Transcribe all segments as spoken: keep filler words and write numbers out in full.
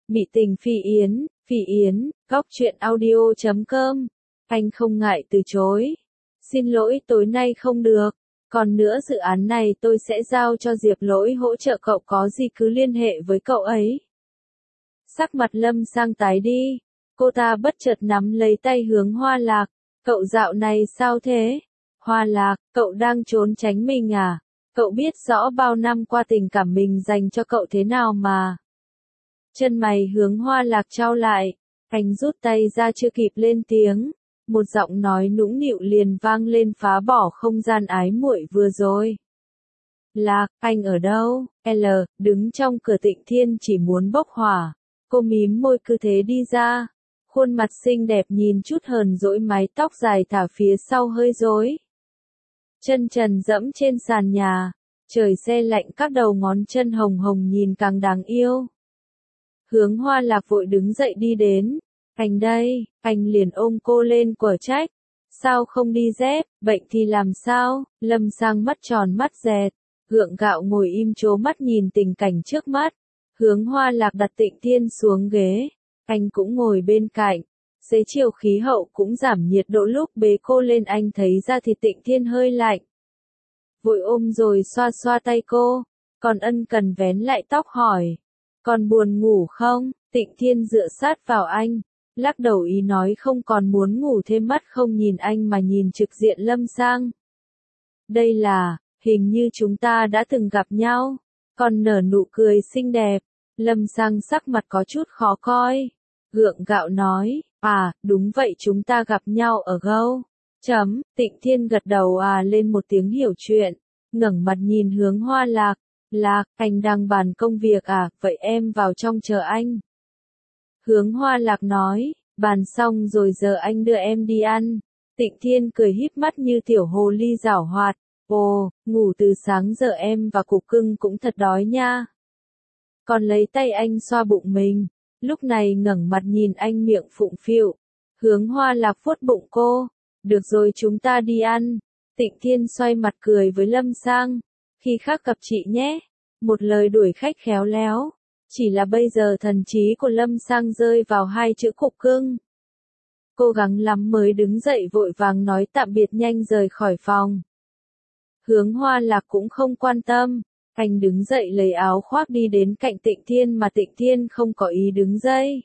Mị tình Phi Yến, Phi Yến, góc truyện audio chấm com. Anh không ngại từ chối. Xin lỗi tối nay không được. Còn nữa dự án này tôi sẽ giao cho Diệp Lỗi hỗ trợ, cậu có gì cứ liên hệ với cậu ấy. Sắc mặt Lâm Sang tái đi. Cô ta bất chợt nắm lấy tay Hướng Hoa Lạc. Cậu dạo này sao thế? Hoa Lạc, cậu đang trốn tránh mình à? Cậu biết rõ bao năm qua tình cảm mình dành cho cậu thế nào mà. Chân mày Hướng Hoa Lạc chau lại. Anh rút tay ra chưa kịp lên tiếng. Một giọng nói nũng nịu liền vang lên phá bỏ không gian ái muội vừa rồi. Lạc, anh ở đâu? L, đứng trong cửa Tịnh Thiên chỉ muốn bốc hỏa. Cô mím môi cứ thế đi ra. Khuôn mặt xinh đẹp nhìn chút hờn dỗi, mái tóc dài thả phía sau hơi rối. Chân trần dẫm trên sàn nhà. Trời se lạnh, các đầu ngón chân hồng hồng nhìn càng đáng yêu. Hướng Hoa Lạc vội đứng dậy đi đến. Anh đây, anh liền ôm cô lên quở trách. Sao không đi dép, bệnh thì làm sao? Lâm Sang mắt tròn mắt dẹt, gượng gạo ngồi im trố mắt nhìn tình cảnh trước mắt. Hướng Hoa Lạc đặt Tịnh Thiên xuống ghế. Anh cũng ngồi bên cạnh. Xế chiều khí hậu cũng giảm nhiệt độ, lúc bế cô lên anh thấy da thịt Tịnh Thiên hơi lạnh. Vội ôm rồi xoa xoa tay cô. Còn ân cần vén lại tóc hỏi. Còn buồn ngủ không? Tịnh Thiên dựa sát vào anh. Lắc đầu ý nói không còn muốn ngủ thêm, mắt không nhìn anh mà nhìn trực diện Lâm Sang. Đây là, hình như chúng ta đã từng gặp nhau. Còn nở nụ cười xinh đẹp. Lâm Sang sắc mặt có chút khó coi. Gượng gạo nói, à, đúng vậy, chúng ta gặp nhau ở Gâu. Chấm, Tịnh Thiên gật đầu à lên một tiếng hiểu chuyện. Ngẩng mặt nhìn Hướng Hoa Lạc. Lạc, anh đang bàn công việc à, vậy em vào trong chờ anh. Hướng Hoa Lạc nói, bàn xong rồi giờ anh đưa em đi ăn. Tịnh Thiên cười híp mắt như tiểu hồ ly giảo hoạt. Ồ, ngủ từ sáng giờ em và cục cưng cũng thật đói nha. Còn lấy tay anh xoa bụng mình. Lúc này ngẩng mặt nhìn anh miệng phụng phịu. Hướng Hoa Lạc vuốt bụng cô. Được rồi, chúng ta đi ăn. Tịnh Thiên xoay mặt cười với Lâm Sang. Khi khác gặp chị nhé. Một lời đuổi khách khéo léo. Chỉ là bây giờ thần trí của Lâm Sang rơi vào hai chữ cục cưng. Cố gắng lắm mới đứng dậy vội vàng nói tạm biệt nhanh rời khỏi phòng. Hướng Hoa Lạc cũng không quan tâm. Anh đứng dậy lấy áo khoác đi đến cạnh Tịnh Thiên mà Tịnh Thiên không có ý đứng dậy.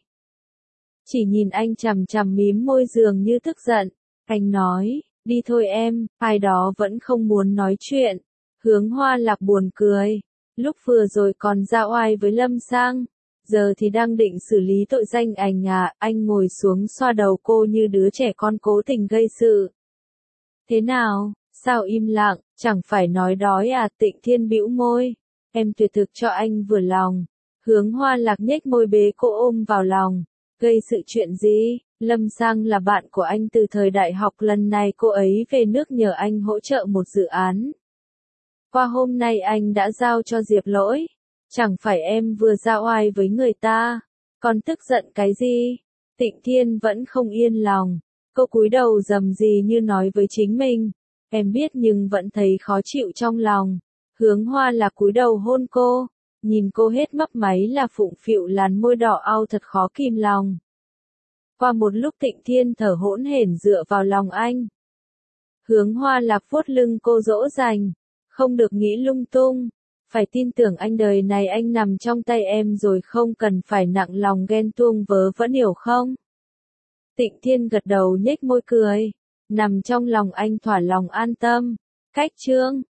Chỉ nhìn anh chằm chằm mím môi dường như tức giận. Anh nói, đi thôi em, ai đó vẫn không muốn nói chuyện. Hướng Hoa Lạc buồn cười. Lúc vừa rồi còn ra oai với Lâm Sang. Giờ thì đang định xử lý tội danh ảnh à, anh ngồi xuống xoa đầu cô như đứa trẻ con cố tình gây sự. Thế nào, sao im lặng, chẳng phải nói đói à? Tịnh Thiên bĩu môi. Em tuyệt thực cho anh vừa lòng. Hướng Hoa Lạc nhếch môi bế cô ôm vào lòng. Gây sự chuyện gì? Lâm Sang là bạn của anh từ thời đại học, lần này cô ấy về nước nhờ anh hỗ trợ một dự án. Qua hôm nay anh đã giao cho Diệp Lỗi. Chẳng phải em vừa ra oai với người ta, còn tức giận cái gì? Tịnh Thiên vẫn không yên lòng. Cô cúi đầu rầm rì như nói với chính mình. Em biết nhưng vẫn thấy khó chịu trong lòng. Hướng Hoa Lạc cúi đầu hôn cô. Nhìn cô hết mấp máy là phụng phịu làn môi đỏ au thật khó kìm lòng. Qua một lúc Tịnh Thiên thở hỗn hển dựa vào lòng anh. Hướng Hoa Lạc vuốt lưng cô dỗ dành. Không được nghĩ lung tung. Phải tin tưởng anh, đời này anh nằm trong tay em rồi, không cần phải nặng lòng ghen tuông vớ vẩn, hiểu không? Tịnh Thiên gật đầu nhếch môi cười. Nằm trong lòng anh thỏa lòng an tâm. Cách chương.